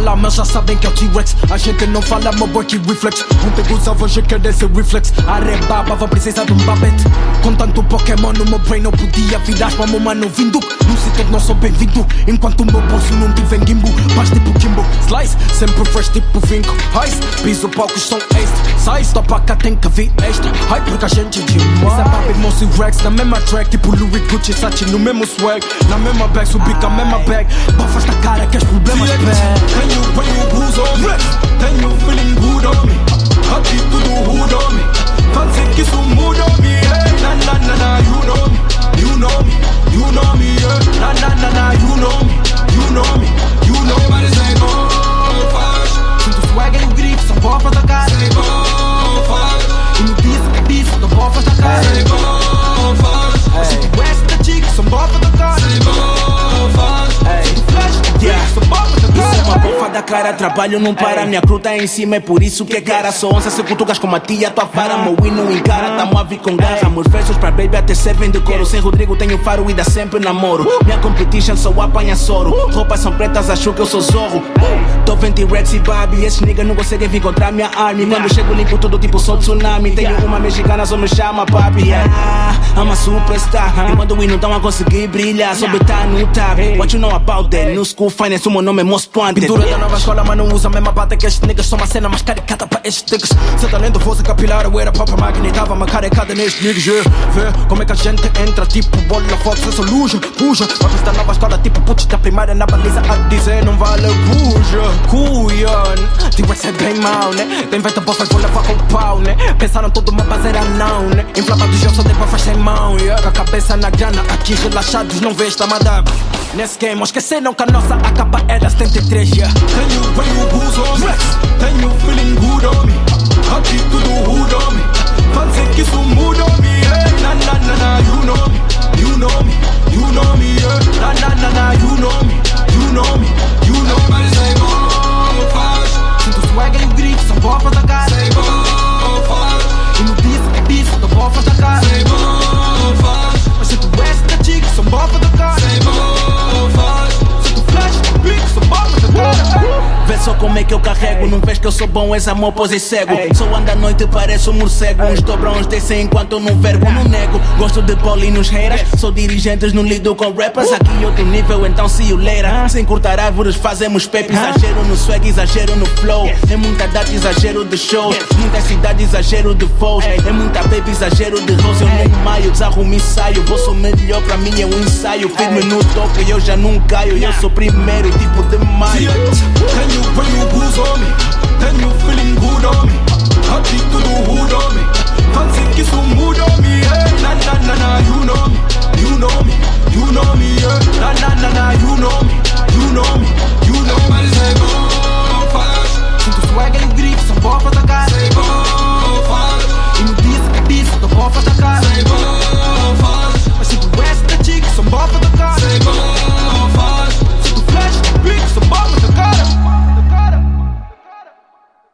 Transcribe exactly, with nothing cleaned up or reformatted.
fala, mas já sabem que é o T-Rex. A gente não fala, meu boy que reflex. Ontem usava, hoje quer esse reflex. Arrebaba, vai precisar de um babete. Com tanto Pokémon no meu brain não podia virar para meu mano vindo. Num sítio que não sou bem-vindo. Enquanto o meu bolso não tiver gimbo. Paz tipo Kimbo, slice, sempre fresh tipo Vinco. Ice, piso palcos são ace. Sai, stop cá tem que vir extra. Hype porque a gente é demais. Isso é Bobby, Mossy Rex. Na mesma track, tipo Louis Gucci, Sachi no mesmo swag. Na mesma bag, subi com a mesma bag. Bafas da cara que os problemas pegam. Tenho, tenho blues on me. Tenho feeling good on me. Aqui tudo hood on me. Fancy que isso muda on me. Hey, na na na na, you know me. You know me, you know me, yeah. Na na na na, you know me. You know me, you know me. Everybody say bofas. Sinto swag e o grito, são bofas da cara. Say bofas. E no disco que disse, são bofas da cara. Say bofas. Sinto west da chica, são bofas da cara. Say bofas. Sinto flash, yeah, são bofas da cara. Isso é uma bofa da cara, trabalho não para. Minha crew tá em cima, é por isso que é cara. Sou onça, se cutucas com a tia, tua vara. Meu hino encara, tamo a vir com garra. Meus versos pra baby até servem de couro. Sem Rodrigo tenho faro e dá sempre namoro. Minha competition só apanha soro. Roupas são pretas, acho que eu sou zorro. Tô vendo T-Rex e Bobby, esses niggas não conseguem vir contra minha army. Quando chego limpo tudo tipo sou tsunami. Tenho uma mexicana, só me chama papi. Yeah, I'm a superstar. E quando o hino tão a conseguir brilhar, só tá no tab. What you know about that? No school finance, o meu nome é Most Wanted. Pintura da nova escola, mas não usa a mesma bata que estes niggas. São uma cena mais caricata pra estes niggas. Se talento fosse capilar, eu era própria máquina e tava uma carecada nestes niggas. Yeah. Vê como é que a gente entra, tipo bola, foto, se luja, puxa. Mas esta nova escola, tipo putz da primária na baliza a dizer não vale puja. Cuian, tipo esse é bem mau, né? Tem venta bofas, vou levar com o pau, né? Pensaram todo uma baseira não, né? Inflamados eu só dei bofas sem mão, yeah. Com a cabeça na grana, aqui relaxados, não vê esta mada. Nesse game, esqueceram que a nossa acaba era setenta e três, yeah. Tenho, tenho blues on me. Tenho feeling good on me. Aqui tudo hood on me. Fancy que isso muda on me. Hey, na na na na, you know me. You know me, you know me, yeah. Na na na na, you know me. You know me, you know me. Everybody say bofas. Sinto swag e o grito, são bofas da cara. Say bofas. E no disco que disse, são bofas da cara. Say bofas. Mas sinto west da chica, são bofas da cara. Say bofas. Sinto flash, big, são bofas da cara. Vê só como é que eu carrego. Não vês que eu sou bom, és amor, pois é cego. Só ando à noite, pareço um morcego. Uns dobram, uns descem enquanto eu não vergo, não nego. Gosto de paulinos reiras. Sou dirigentes, não lido com rappers. Aqui outro nível, então see you later. Sem cortar árvores, fazemos pepe. Exagero no swag, exagero no flow. É muita data, exagero de shows. Muita cidade, exagero de foes. É muita baby, exagero de rose. Eu nem maio, desarrumo e saio. Vou sou melhor, pra mim é um ensaio. Firme no topo e eu já não caio. Eu sou primeiro, tipo de maio. Tenho, tenho blues on me. Tenho feeling good on me. Aqui tudo hood on me. Fancy que isso muda on me. Hey, na na na na, you know me. You know me, you know me.